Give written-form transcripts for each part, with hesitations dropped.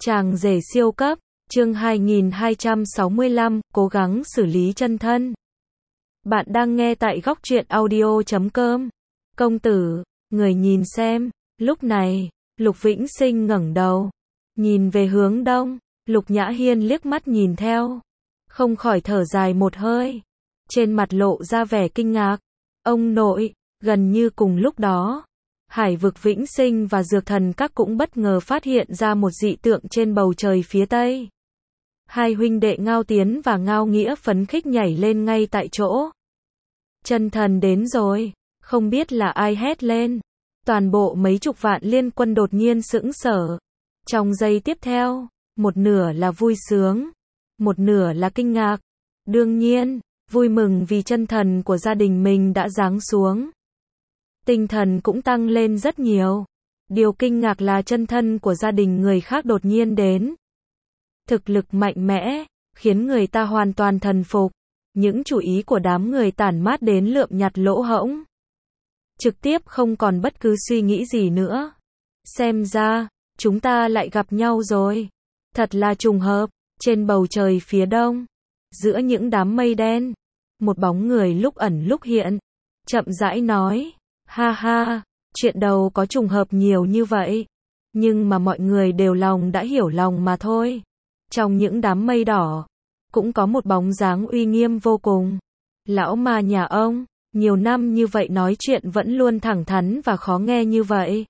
Chàng rể siêu cấp, chương 2265, cố gắng xử lý chân thân. Bạn đang nghe tại góc truyện audio.com. Công tử, người nhìn xem, lúc này, Lục Vĩnh Sinh ngẩng đầu, nhìn về hướng đông, Lục Nhã Hiên liếc mắt nhìn theo, không khỏi thở dài một hơi, trên mặt lộ ra vẻ kinh ngạc. Ông nội, gần như cùng lúc đó, Hải vực Vĩnh Sinh và Dược Thần Các cũng bất ngờ phát hiện ra một dị tượng trên bầu trời phía tây. Hai huynh đệ Ngao Tiến và Ngao Nghĩa phấn khích nhảy lên ngay tại chỗ. Chân thần đến rồi, không biết là ai hét lên. Toàn bộ mấy chục vạn liên quân đột nhiên sững sờ. Trong giây tiếp theo, một nửa là vui sướng, một nửa là kinh ngạc. Đương nhiên, vui mừng vì chân thần của gia đình mình đã giáng xuống. Tinh thần cũng tăng lên rất nhiều. Điều kinh ngạc là chân thân của gia đình người khác đột nhiên đến. Thực lực mạnh mẽ, khiến người ta hoàn toàn thần phục. Những chủ ý của đám người tản mát đến lượm nhặt lỗ hổng. Trực tiếp không còn bất cứ suy nghĩ gì nữa. Xem ra, chúng ta lại gặp nhau rồi. Thật là trùng hợp. Trên bầu trời phía đông, giữa những đám mây đen, một bóng người lúc ẩn lúc hiện, chậm rãi nói, ha ha, chuyện đâu có trùng hợp nhiều như vậy, nhưng mà mọi người đều lòng đã hiểu lòng mà thôi. Trong những đám mây đỏ, cũng có một bóng dáng uy nghiêm vô cùng. Lão ma nhà ông, nhiều năm như vậy nói chuyện vẫn luôn thẳng thắn và khó nghe như vậy.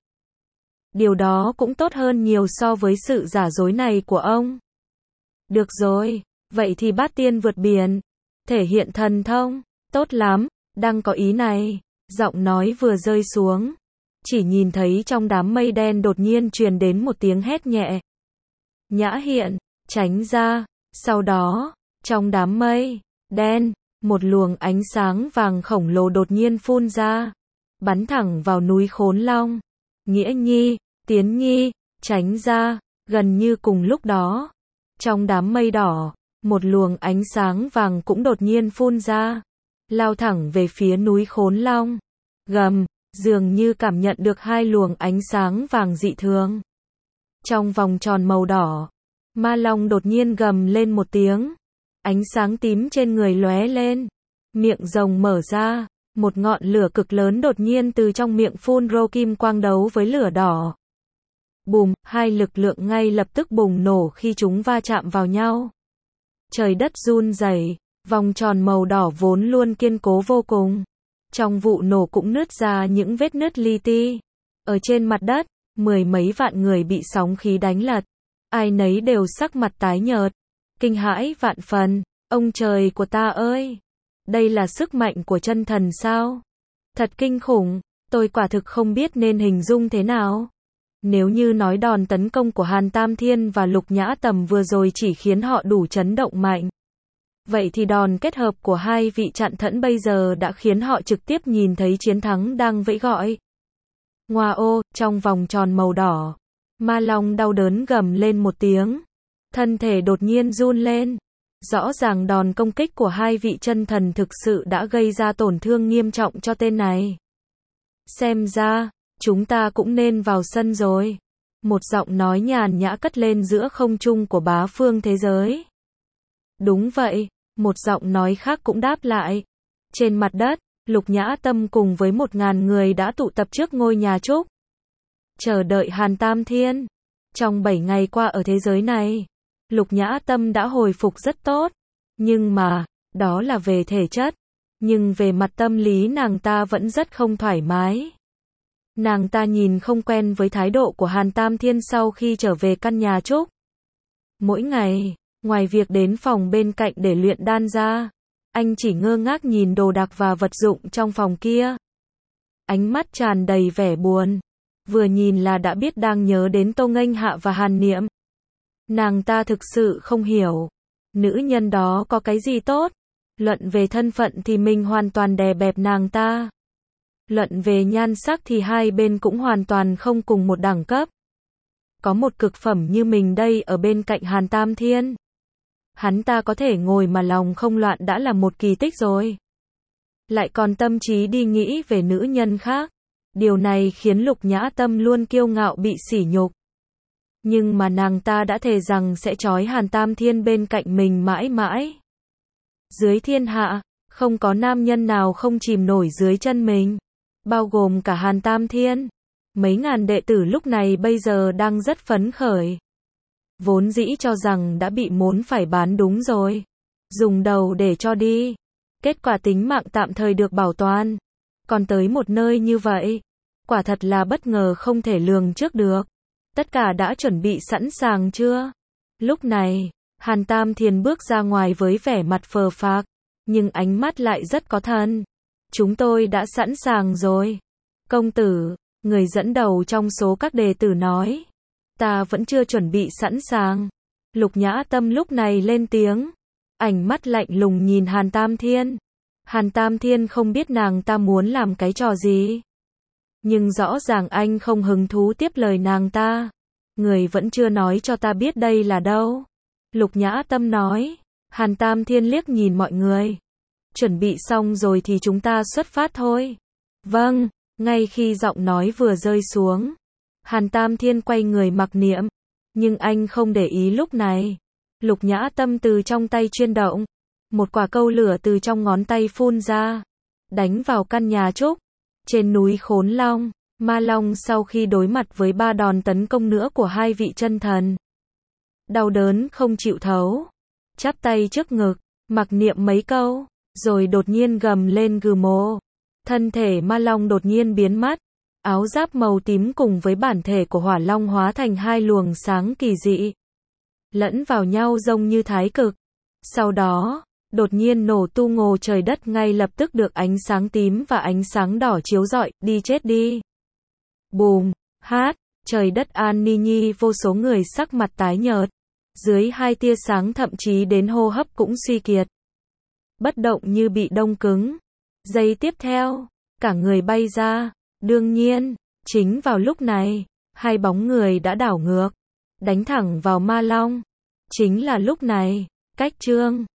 Điều đó cũng tốt hơn nhiều so với sự giả dối này của ông. Được rồi, vậy thì bát tiên vượt biển, thể hiện thần thông, tốt lắm, đang có ý này. Giọng nói vừa rơi xuống, chỉ nhìn thấy trong đám mây đen đột nhiên truyền đến một tiếng hét nhẹ. Nhã Hiện, tránh ra. Sau đó, trong đám mây đen, một luồng ánh sáng vàng khổng lồ đột nhiên phun ra, bắn thẳng vào núi Khốn Long. Nghĩa Nhi, Tiến Nhi, tránh ra. Gần như cùng lúc đó, trong đám mây đỏ, một luồng ánh sáng vàng cũng đột nhiên phun ra, lao thẳng về phía núi Khốn Long. Gầm, dường như cảm nhận được hai luồng ánh sáng vàng dị thường. Trong vòng tròn màu đỏ, Ma Long đột nhiên gầm lên một tiếng. Ánh sáng tím trên người lóe lên, miệng rồng mở ra, một ngọn lửa cực lớn đột nhiên từ trong miệng phun rô kim quang đấu với lửa đỏ. Bùm, hai lực lượng ngay lập tức bùng nổ khi chúng va chạm vào nhau. Trời đất run rẩy, vòng tròn màu đỏ vốn luôn kiên cố vô cùng. Trong vụ nổ cũng nứt ra những vết nứt li ti. Ở trên mặt đất, mười mấy vạn người bị sóng khí đánh lật. Ai nấy đều sắc mặt tái nhợt, kinh hãi vạn phần. Ông trời của ta ơi! Đây là sức mạnh của chân thần sao? Thật kinh khủng, tôi quả thực không biết nên hình dung thế nào. Nếu như nói đòn tấn công của Hàn Tam Thiên và Lục Nhã Tầm vừa rồi chỉ khiến họ đủ chấn động mạnh, vậy thì đòn kết hợp của hai vị chặn thẫn bây giờ đã khiến họ trực tiếp nhìn thấy chiến thắng đang vẫy gọi. Ngoa ô, trong vòng tròn màu đỏ, Ma Long đau đớn gầm lên một tiếng, thân thể đột nhiên run lên. Rõ ràng đòn công kích của hai vị chân thần thực sự đã gây ra tổn thương nghiêm trọng cho tên này. Xem ra, chúng ta cũng nên vào sân rồi. Một giọng nói nhàn nhã cất lên giữa không trung của bá phương thế giới. Đúng vậy, một giọng nói khác cũng đáp lại. Trên mặt đất, Lục Nhã Tâm cùng với 1000 người đã tụ tập trước ngôi nhà trúc, chờ đợi Hàn Tam Thiên. Trong 7 ngày qua ở thế giới này, Lục Nhã Tâm đã hồi phục rất tốt. Nhưng mà, đó là về thể chất. Nhưng về mặt tâm lý nàng ta vẫn rất không thoải mái. Nàng ta nhìn không quen với thái độ của Hàn Tam Thiên sau khi trở về căn nhà trúc. Mỗi ngày, ngoài việc đến phòng bên cạnh để luyện đan ra, anh chỉ ngơ ngác nhìn đồ đạc và vật dụng trong phòng kia. Ánh mắt tràn đầy vẻ buồn. Vừa nhìn là đã biết đang nhớ đến Tô Nghênh Hạ và Hàn Niệm. Nàng ta thực sự không hiểu. Nữ nhân đó có cái gì tốt? Luận về thân phận thì mình hoàn toàn đè bẹp nàng ta. Luận về nhan sắc thì hai bên cũng hoàn toàn không cùng một đẳng cấp. Có một cực phẩm như mình đây ở bên cạnh Hàn Tam Thiên. Hắn ta có thể ngồi mà lòng không loạn đã là một kỳ tích rồi. Lại còn tâm trí đi nghĩ về nữ nhân khác. Điều này khiến Lục Nhã Tâm luôn kiêu ngạo bị sỉ nhục. Nhưng mà nàng ta đã thề rằng sẽ trói Hàn Tam Thiên bên cạnh mình mãi mãi. Dưới thiên hạ, không có nam nhân nào không chìm nổi dưới chân mình, bao gồm cả Hàn Tam Thiên. Mấy ngàn đệ tử lúc này bây giờ đang rất phấn khởi. Vốn dĩ cho rằng đã bị muốn phải bán đúng rồi. Dùng đầu để cho đi. Kết quả tính mạng tạm thời được bảo toàn. Còn tới một nơi như vậy, quả thật là bất ngờ không thể lường trước được. Tất cả đã chuẩn bị sẵn sàng chưa? Lúc này, Hàn Tam Thiên bước ra ngoài với vẻ mặt phờ phạc, nhưng ánh mắt lại rất có thần. Chúng tôi đã sẵn sàng rồi. Công tử, người dẫn đầu trong số các đệ tử nói. Ta vẫn chưa chuẩn bị sẵn sàng. Lục Nhã Tâm lúc này lên tiếng. Ánh mắt lạnh lùng nhìn Hàn Tam Thiên. Hàn Tam Thiên không biết nàng ta muốn làm cái trò gì. Nhưng rõ ràng anh không hứng thú tiếp lời nàng ta. Người vẫn chưa nói cho ta biết đây là đâu. Lục Nhã Tâm nói. Hàn Tam Thiên liếc nhìn mọi người. Chuẩn bị xong rồi thì chúng ta xuất phát thôi. Vâng, ngay khi giọng nói vừa rơi xuống, Hàn Tam Thiên quay người mặc niệm. Nhưng anh không để ý lúc này. Lục Nhã Tâm từ trong tay chuyên động. Một quả câu lửa từ trong ngón tay phun ra. Đánh vào căn nhà trúc. Trên núi Khốn Long, Ma Long sau khi đối mặt với 3 đòn tấn công nữa của 2 vị chân thần. Đau đớn không chịu thấu. Chắp tay trước ngực, mặc niệm mấy câu, rồi đột nhiên gầm lên gừ mồ. Thân thể Ma Long đột nhiên biến mất. Áo giáp màu tím cùng với bản thể của Hỏa Long hóa thành 2 luồng sáng kỳ dị. Lẫn vào nhau giống như thái cực. Sau đó, đột nhiên nổ tung ngồ trời đất ngay lập tức được ánh sáng tím và ánh sáng đỏ chiếu rọi, đi chết đi. Bùm, hát, trời đất an ni nhi vô số người sắc mặt tái nhợt. Dưới 2 tia sáng thậm chí đến hô hấp cũng suy kiệt. Bất động như bị đông cứng. Giây tiếp theo, cả người bay ra. Đương nhiên, chính vào lúc này, 2 bóng người đã đảo ngược, đánh thẳng vào Ma Long. Chính là lúc này, cách Trương